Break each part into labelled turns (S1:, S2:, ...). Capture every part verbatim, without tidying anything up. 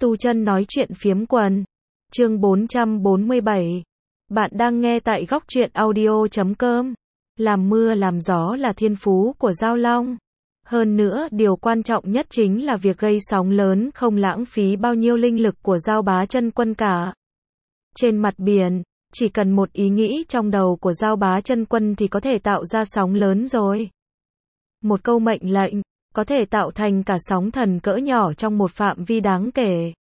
S1: Tu chân nói chuyện phiếm quần. Chương bốn trăm bốn mươi bảy. Bạn đang nghe tại góc truyện audio chấm com. Làm mưa làm gió là thiên phú của Giao Long. Hơn nữa, điều quan trọng nhất chính là việc gây sóng lớn không lãng phí bao nhiêu linh lực của Giao Bá Chân Quân cả. Trên mặt biển, chỉ cần một ý nghĩ trong đầu của Giao Bá Chân Quân thì có thể tạo ra sóng lớn rồi. Một câu mệnh lệnh có thể tạo thành cả sóng thần cỡ nhỏ trong một phạm vi đáng kể.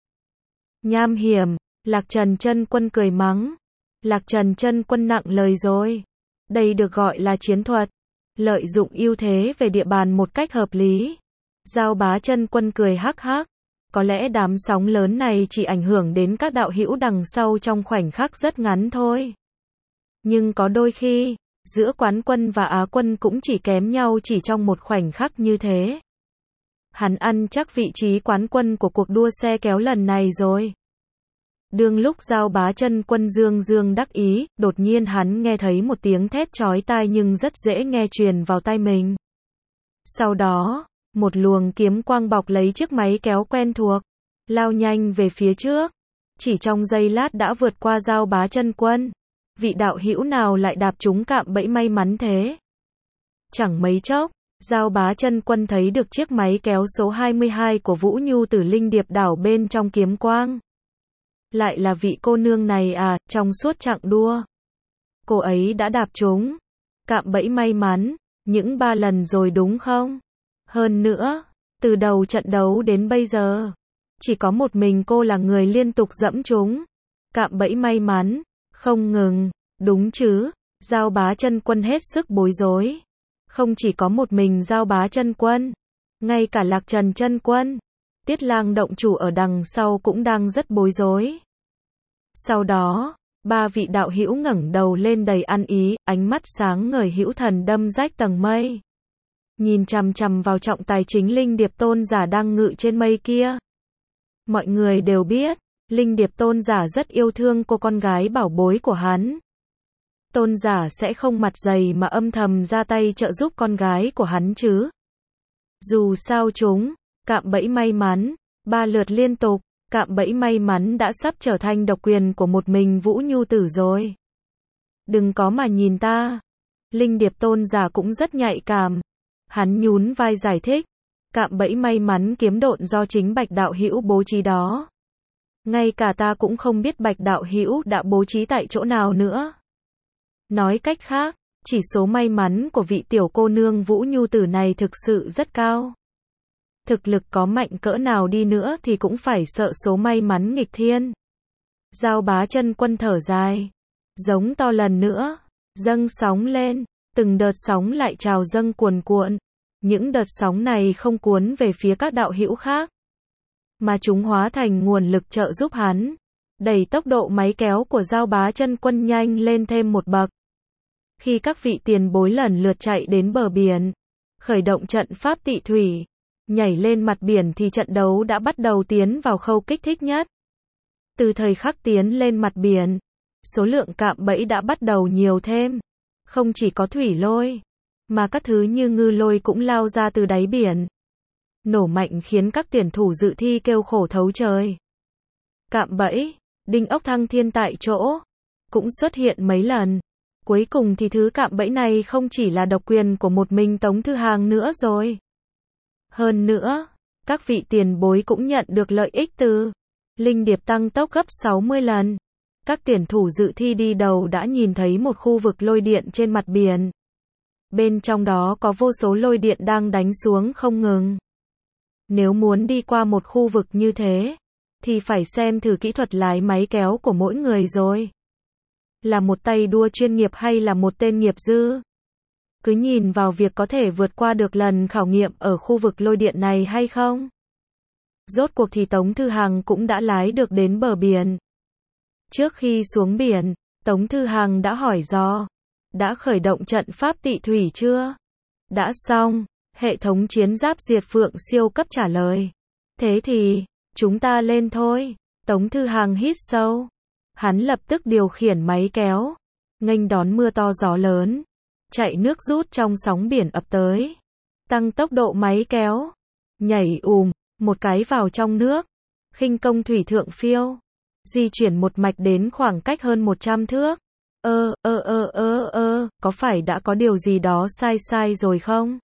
S1: Nham hiểm, Lạc Trần Chân Quân cười mắng. Lạc Trần Chân Quân nặng lời rồi. Đây được gọi là chiến thuật, lợi dụng ưu thế về địa bàn một cách hợp lý. Giao Bá Chân Quân cười hắc hắc. Có lẽ đám sóng lớn này chỉ ảnh hưởng đến các đạo hữu đằng sau trong khoảnh khắc rất ngắn thôi. Nhưng có đôi khi, giữa quán quân và Á quân cũng chỉ kém nhau chỉ trong một khoảnh khắc như thế. Hắn ăn chắc vị trí quán quân của cuộc đua xe kéo lần này rồi. Đương lúc Giao Bá Chân Quân dương dương đắc ý, đột nhiên hắn nghe thấy một tiếng thét chói tai nhưng rất dễ nghe truyền vào tai mình. Sau đó, một luồng kiếm quang bọc lấy chiếc máy kéo quen thuộc, lao nhanh về phía trước. Chỉ trong giây lát đã vượt qua Giao Bá Chân Quân. Vị đạo hữu nào lại đạp trúng cạm bẫy may mắn thế? Chẳng mấy chốc, Giao Bá Chân Quân thấy được chiếc máy kéo số hai mươi hai của Vũ Nhu Tử Linh Điệp đảo bên trong kiếm quang. Lại là vị cô nương này à, trong suốt chặng đua. Cô ấy đã đạp trúng cạm bẫy may mắn, những ba lần rồi đúng không? Hơn nữa, từ đầu trận đấu đến bây giờ, chỉ có một mình cô là người liên tục dẫm trúng cạm bẫy may mắn, không ngừng, đúng chứ? Giao Bá Chân Quân hết sức bối rối. Không chỉ có một mình Giao Bá Chân Quân, ngay cả Lạc Trần Chân Quân, Tiết Lang động chủ ở đằng sau cũng đang rất bối rối. Sau đó, ba vị đạo hữu ngẩng đầu lên đầy ăn ý, ánh mắt sáng ngời hữu thần đâm rách tầng mây. Nhìn chằm chằm vào trọng tài chính Linh Điệp Tôn giả đang ngự trên mây kia. Mọi người đều biết, Linh Điệp Tôn giả rất yêu thương cô con gái bảo bối của hắn. Tôn giả sẽ không mặt dày mà âm thầm ra tay trợ giúp con gái của hắn chứ. Dù sao chúng, cạm bẫy may mắn, ba lượt liên tục, cạm bẫy may mắn đã sắp trở thành độc quyền của một mình Vũ Nhu Tử rồi. Đừng có mà nhìn ta. Linh Điệp Tôn giả cũng rất nhạy cảm. Hắn nhún vai giải thích. Cạm bẫy may mắn kiếm độn do chính Bạch đạo hữu bố trí đó. Ngay cả ta cũng không biết Bạch đạo hữu đã bố trí tại chỗ nào nữa. Nói cách khác, chỉ số may mắn của vị tiểu cô nương Vũ Nhu Tử này thực sự rất cao. Thực lực có mạnh cỡ nào đi nữa thì cũng phải sợ số may mắn nghịch thiên. Giao Bá Chân Quân thở dài, giống to lần nữa, dâng sóng lên, từng đợt sóng lại trào dâng cuồn cuộn. Những đợt sóng này không cuốn về phía các đạo hữu khác, mà chúng hóa thành nguồn lực trợ giúp hắn, đẩy tốc độ máy kéo của Giao Bá Chân Quân nhanh lên thêm một bậc. Khi các vị tiền bối lần lượt chạy đến bờ biển, khởi động trận pháp tị thủy, nhảy lên mặt biển thì trận đấu đã bắt đầu tiến vào khâu kích thích nhất. Từ thời khắc tiến lên mặt biển, số lượng cạm bẫy đã bắt đầu nhiều thêm. Không chỉ có thủy lôi, mà các thứ như ngư lôi cũng lao ra từ đáy biển. Nổ mạnh khiến các tuyển thủ dự thi kêu khổ thấu trời. Cạm bẫy, đinh ốc thăng thiên tại chỗ, cũng xuất hiện mấy lần. Cuối cùng thì thứ cạm bẫy này không chỉ là độc quyền của một mình Tống Thư Hàng nữa rồi. Hơn nữa, các vị tiền bối cũng nhận được lợi ích từ Linh Điệp tăng tốc gấp sáu mươi lần. Các tuyển thủ dự thi đi đầu đã nhìn thấy một khu vực lôi điện trên mặt biển. Bên trong đó có vô số lôi điện đang đánh xuống không ngừng. Nếu muốn đi qua một khu vực như thế, thì phải xem thử kỹ thuật lái máy kéo của mỗi người rồi. Là một tay đua chuyên nghiệp hay là một tên nghiệp dư? Cứ nhìn vào việc có thể vượt qua được lần khảo nghiệm ở khu vực lôi điện này hay không. Rốt cuộc thì Tống Thư Hàng cũng đã lái được đến bờ biển. Trước khi xuống biển, Tống Thư Hàng đã hỏi dò, đã khởi động trận pháp tị thủy chưa? Đã xong, hệ thống chiến giáp diệt phượng siêu cấp trả lời. Thế thì, chúng ta lên thôi. Tống Thư Hàng hít sâu. Hắn lập tức điều khiển máy kéo, nghênh đón mưa to gió lớn, chạy nước rút trong sóng biển ập tới. Tăng tốc độ máy kéo, nhảy ùm, một cái vào trong nước. khinh công thủy thượng phiêu, di chuyển một mạch đến khoảng cách hơn một trăm thước. Ơ, ơ ơ ơ ơ, có phải đã có điều gì đó sai sai rồi không?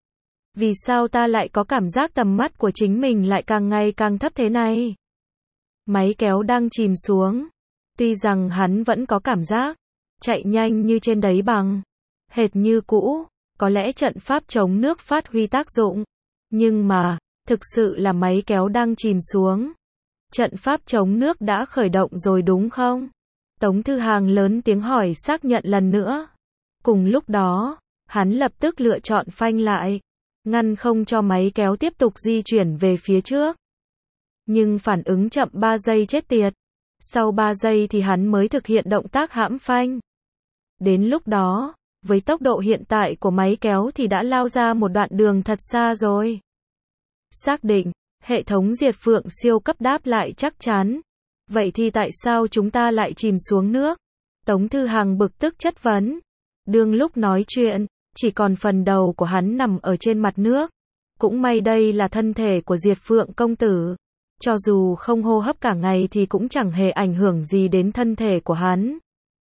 S1: Vì sao ta lại có cảm giác tầm mắt của chính mình lại càng ngày càng thấp thế này? Máy kéo đang chìm xuống. Tuy rằng hắn vẫn có cảm giác chạy nhanh như trên đáy bằng, hệt như cũ, có lẽ trận pháp chống nước phát huy tác dụng. Nhưng mà, thực sự là máy kéo đang chìm xuống. Trận pháp chống nước đã khởi động rồi đúng không? Tống Thư Hàng lớn tiếng hỏi xác nhận lần nữa. Cùng lúc đó, hắn lập tức lựa chọn phanh lại, ngăn không cho máy kéo tiếp tục di chuyển về phía trước. Nhưng phản ứng chậm ba giây chết tiệt. Sau ba giây thì hắn mới thực hiện động tác hãm phanh. Đến lúc đó, với tốc độ hiện tại của máy kéo thì đã lao ra một đoạn đường thật xa rồi. Xác định, hệ thống diệt phượng siêu cấp đáp lại chắc chắn. Vậy thì tại sao chúng ta lại chìm xuống nước? Tống Thư Hàng bực tức chất vấn. Đương lúc nói chuyện, chỉ còn phần đầu của hắn nằm ở trên mặt nước. Cũng may đây là thân thể của Diệt Phượng công tử. Cho dù không hô hấp cả ngày thì cũng chẳng hề ảnh hưởng gì đến thân thể của hắn.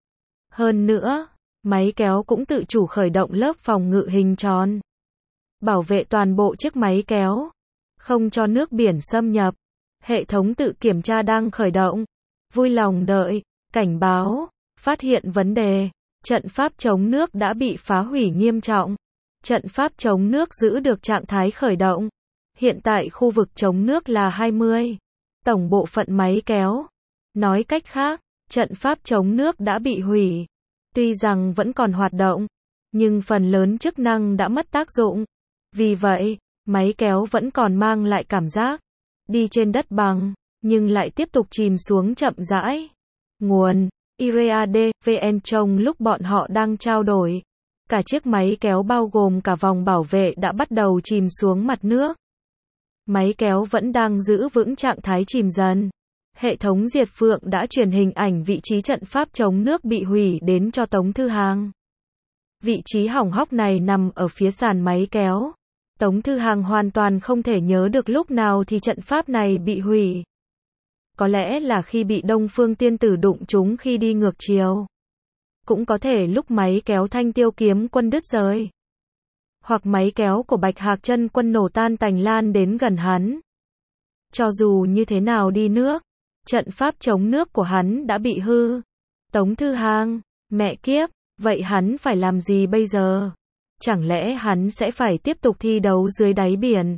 S1: Hơn nữa, máy kéo cũng tự chủ khởi động lớp phòng ngự hình tròn, bảo vệ toàn bộ chiếc máy kéo, không cho nước biển xâm nhập. Hệ thống tự kiểm tra đang khởi động. Vui lòng đợi, cảnh báo, phát hiện vấn đề. Trận pháp chống nước đã bị phá hủy nghiêm trọng. Trận pháp chống nước giữ được trạng thái khởi động. Hiện tại khu vực chống nước là hai mươi. Tổng bộ phận máy kéo. Nói cách khác, trận pháp chống nước đã bị hủy. Tuy rằng vẫn còn hoạt động, nhưng phần lớn chức năng đã mất tác dụng. Vì vậy, máy kéo vẫn còn mang lại cảm giác đi trên đất bằng, nhưng lại tiếp tục chìm xuống chậm rãi. Nguồn: Iriade vê en. Trong lúc bọn họ đang trao đổi, cả chiếc máy kéo bao gồm cả vòng bảo vệ đã bắt đầu chìm xuống mặt nước. Máy kéo vẫn đang giữ vững trạng thái chìm dần. Hệ thống Diệt Phượng đã truyền hình ảnh vị trí trận pháp chống nước bị hủy đến cho Tống Thư Hàng. Vị trí hỏng hóc này nằm ở phía sàn máy kéo. Tống Thư Hàng hoàn toàn không thể nhớ được lúc nào thì trận pháp này bị hủy. Có lẽ là khi bị Đông Phương Tiên Tử đụng trúng khi đi ngược chiều. Cũng có thể lúc máy kéo Thanh Tiêu Kiếm Quân đứt rời. Hoặc máy kéo của Bạch Hạc Chân Quân nổ tan tành lan đến gần hắn. Cho dù như thế nào đi nước, trận pháp chống nước của hắn đã bị hư. Tống Thư Hàng, mẹ kiếp, vậy hắn phải làm gì bây giờ? Chẳng lẽ hắn sẽ phải tiếp tục thi đấu dưới đáy biển?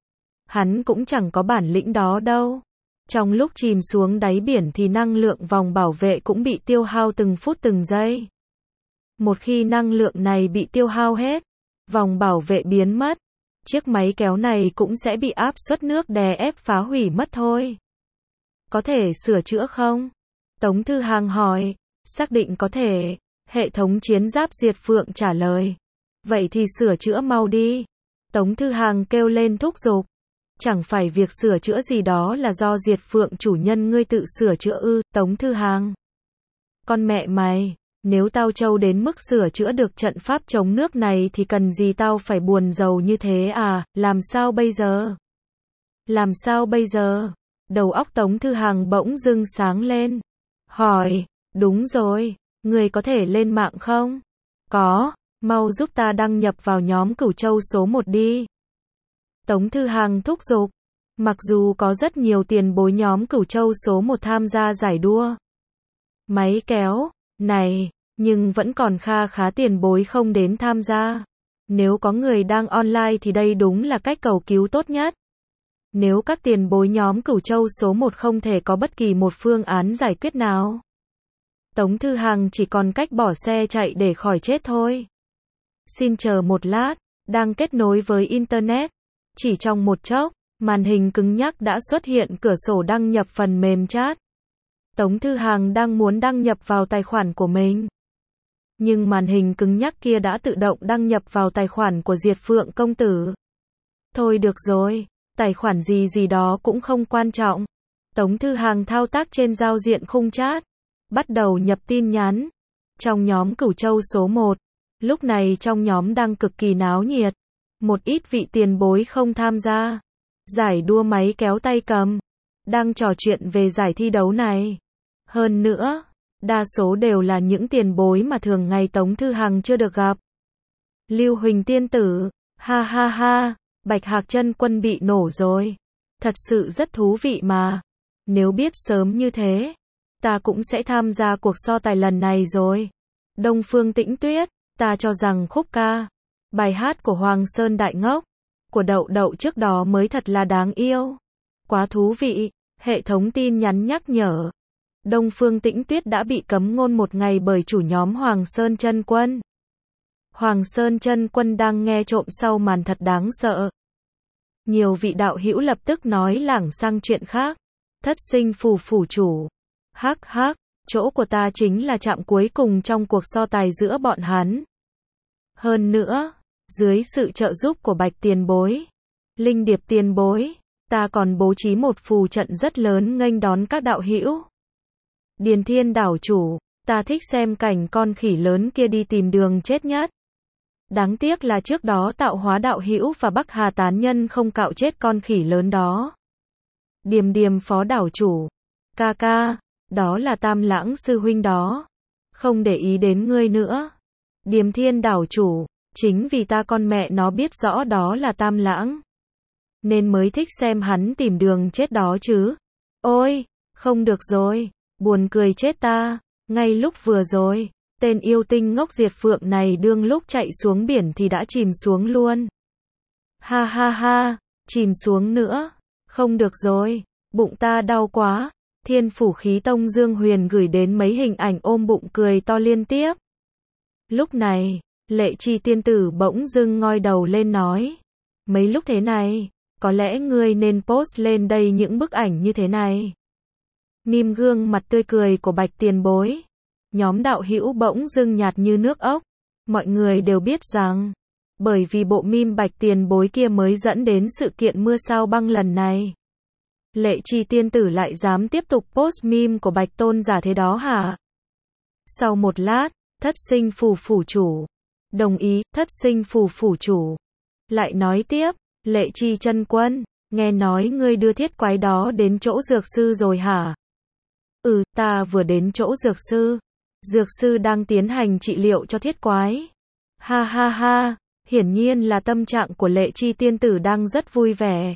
S1: Hắn cũng chẳng có bản lĩnh đó đâu. Trong lúc chìm xuống đáy biển thì năng lượng vòng bảo vệ cũng bị tiêu hao từng phút từng giây. Một khi năng lượng này bị tiêu hao hết, vòng bảo vệ biến mất, chiếc máy kéo này cũng sẽ bị áp suất nước đè ép phá hủy mất thôi. Có thể sửa chữa không? Tống Thư Hàng hỏi. Xác định có thể. Hệ thống chiến giáp Diệt Phượng trả lời. Vậy thì sửa chữa mau đi. Tống Thư Hàng kêu lên thúc giục. Chẳng phải việc sửa chữa gì đó là do Diệt Phượng chủ nhân ngươi tự sửa chữa ư? Tống Thư Hàng. Con mẹ mày, nếu tao trâu đến mức sửa chữa được trận pháp chống nước này thì cần gì tao phải buồn rầu như thế à? Làm sao bây giờ? Làm sao bây giờ? Đầu óc Tống Thư Hàng bỗng dưng sáng lên. Hỏi, đúng rồi, người có thể lên mạng không? Có, mau giúp ta đăng nhập vào nhóm Cửu Châu số một đi. Tống Thư Hàng thúc giục. Mặc dù có rất nhiều tiền bối nhóm Cửu Châu số một tham gia giải đua máy kéo này, nhưng vẫn còn kha khá tiền bối không đến tham gia. Nếu có người đang online thì đây đúng là cách cầu cứu tốt nhất. Nếu các tiền bối nhóm Cửu Châu số một không thể có bất kỳ một phương án giải quyết nào, Tống Thư Hàng chỉ còn cách bỏ xe chạy để khỏi chết thôi. Xin chờ một lát, đang kết nối với Internet. Chỉ trong một chốc, màn hình cứng nhắc đã xuất hiện cửa sổ đăng nhập phần mềm chat. Tống Thư Hàng đang muốn đăng nhập vào tài khoản của mình. Nhưng màn hình cứng nhắc kia đã tự động đăng nhập vào tài khoản của Diệt Phượng công tử. Thôi được rồi, tài khoản gì gì đó cũng không quan trọng. Tống Thư Hàng thao tác trên giao diện khung chat, bắt đầu nhập tin nhắn. Trong nhóm Cửu Châu số một, lúc này trong nhóm đang cực kỳ náo nhiệt. Một ít vị tiền bối không tham gia giải đua máy kéo tay cầm, đang trò chuyện về giải thi đấu này. Hơn nữa, đa số đều là những tiền bối mà thường ngày Tống Thư Hằng chưa được gặp. Lưu Huỳnh tiên tử, ha ha ha, Bạch Hạc Chân Quân bị nổ rồi. Thật sự rất thú vị mà. Nếu biết sớm như thế, ta cũng sẽ tham gia cuộc so tài lần này rồi. Đông Phương Tĩnh Tuyết, ta cho rằng khúc ca, bài hát của Hoàng Sơn Đại Ngốc, của Đậu Đậu trước đó mới thật là đáng yêu. Quá thú vị, hệ thống tin nhắn nhắc nhở. Đông Phương Tĩnh Tuyết đã bị cấm ngôn một ngày bởi chủ nhóm Hoàng Sơn Chân Quân. Hoàng Sơn Chân Quân đang nghe trộm sau màn thật đáng sợ. Nhiều vị đạo hữu lập tức nói lảng sang chuyện khác. Thất sinh phù phủ chủ. Hắc hắc, chỗ của ta chính là trạm cuối cùng trong cuộc so tài giữa bọn hắn. Hơn nữa, dưới sự trợ giúp của Bạch tiền bối, Linh Điệp tiền bối, ta còn bố trí một phù trận rất lớn nghênh đón các đạo hữu. Điền Thiên đảo chủ, ta thích xem cảnh con khỉ lớn kia đi tìm đường chết nhất. Đáng tiếc là trước đó Tạo Hóa đạo hữu và Bắc Hà tán nhân không cạo chết con khỉ lớn đó. Điềm Điềm phó đảo chủ, ca ca, đó là Tam Lãng sư huynh đó. Không để ý đến ngươi nữa. Điềm Thiên đảo chủ, chính vì ta con mẹ nó biết rõ đó là Tam Lãng, nên mới thích xem hắn tìm đường chết đó chứ. Ôi, không được rồi, buồn cười chết ta. Ngay lúc vừa rồi, tên yêu tinh ngốc Diệt Phượng này đương lúc chạy xuống biển thì đã chìm xuống luôn. Ha ha ha, chìm xuống nữa. Không được rồi, bụng ta đau quá. Thiên Phủ Khí Tông Dương Huyền gửi đến mấy hình ảnh ôm bụng cười to liên tiếp. Lúc này, Lệ Chi tiên tử bỗng dưng ngoi đầu lên nói. Mấy lúc thế này, có lẽ ngươi nên post lên đây những bức ảnh như thế này. Mím gương mặt tươi cười của Bạch tiền bối. Nhóm đạo hữu bỗng dưng nhạt như nước ốc. Mọi người đều biết rằng, bởi vì bộ meme Bạch tiền bối kia mới dẫn đến sự kiện mưa sao băng lần này. Lệ Chi tiên tử lại dám tiếp tục post meme của Bạch tôn giả thế đó hả? Sau một lát, thất sinh phù phủ chủ. Đồng ý, thất sinh phù phủ chủ. Lại nói tiếp, Lệ Chi chân quân, nghe nói ngươi đưa thiết quái đó đến chỗ dược sư rồi hả? Ừ, ta vừa đến chỗ dược sư. Dược sư đang tiến hành trị liệu cho thiết quái. Ha ha ha, hiển nhiên là tâm trạng của Lệ Chi tiên tử đang rất vui vẻ.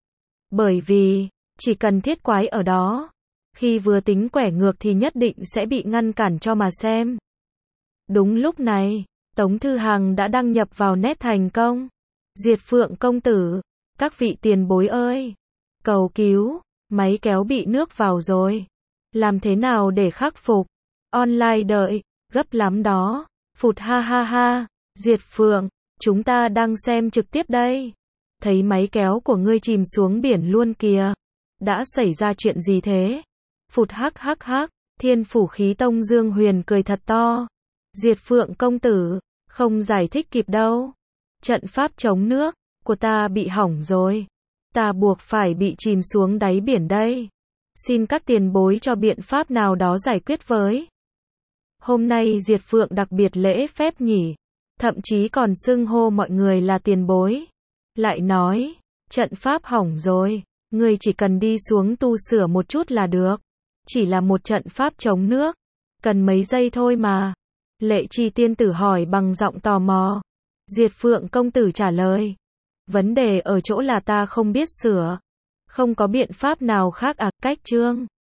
S1: Bởi vì, chỉ cần thiết quái ở đó, khi vừa tính quẻ ngược thì nhất định sẽ bị ngăn cản cho mà xem. Đúng lúc này, Tống Thư Hằng đã đăng nhập vào net thành công. Diệt Phượng công tử, các vị tiền bối ơi, cầu cứu, máy kéo bị nước vào rồi. Làm thế nào để khắc phục? Online đợi, gấp lắm đó. Phụt ha ha ha, Diệt Phượng, chúng ta đang xem trực tiếp đây. Thấy máy kéo của ngươi chìm xuống biển luôn kìa. Đã xảy ra chuyện gì thế? Phụt hắc hắc hắc, Thiên Phủ Khí Tông Dương Huyền cười thật to. Diệt Phượng công tử, không giải thích kịp đâu. Trận pháp chống nước của ta bị hỏng rồi. Ta buộc phải bị chìm xuống đáy biển đây. Xin các tiền bối cho biện pháp nào đó giải quyết với. Hôm nay Diệt Phượng đặc biệt lễ phép nhỉ. Thậm chí còn xưng hô mọi người là tiền bối. Lại nói, trận pháp hỏng rồi. Ngươi chỉ cần đi xuống tu sửa một chút là được. Chỉ là một trận pháp chống nước. Cần mấy giây thôi mà. Lệ Chi tiên tử hỏi bằng giọng tò mò. Diệt Phượng công tử trả lời. Vấn đề ở chỗ là ta không biết sửa. Không có biện pháp nào khác à, cách chương.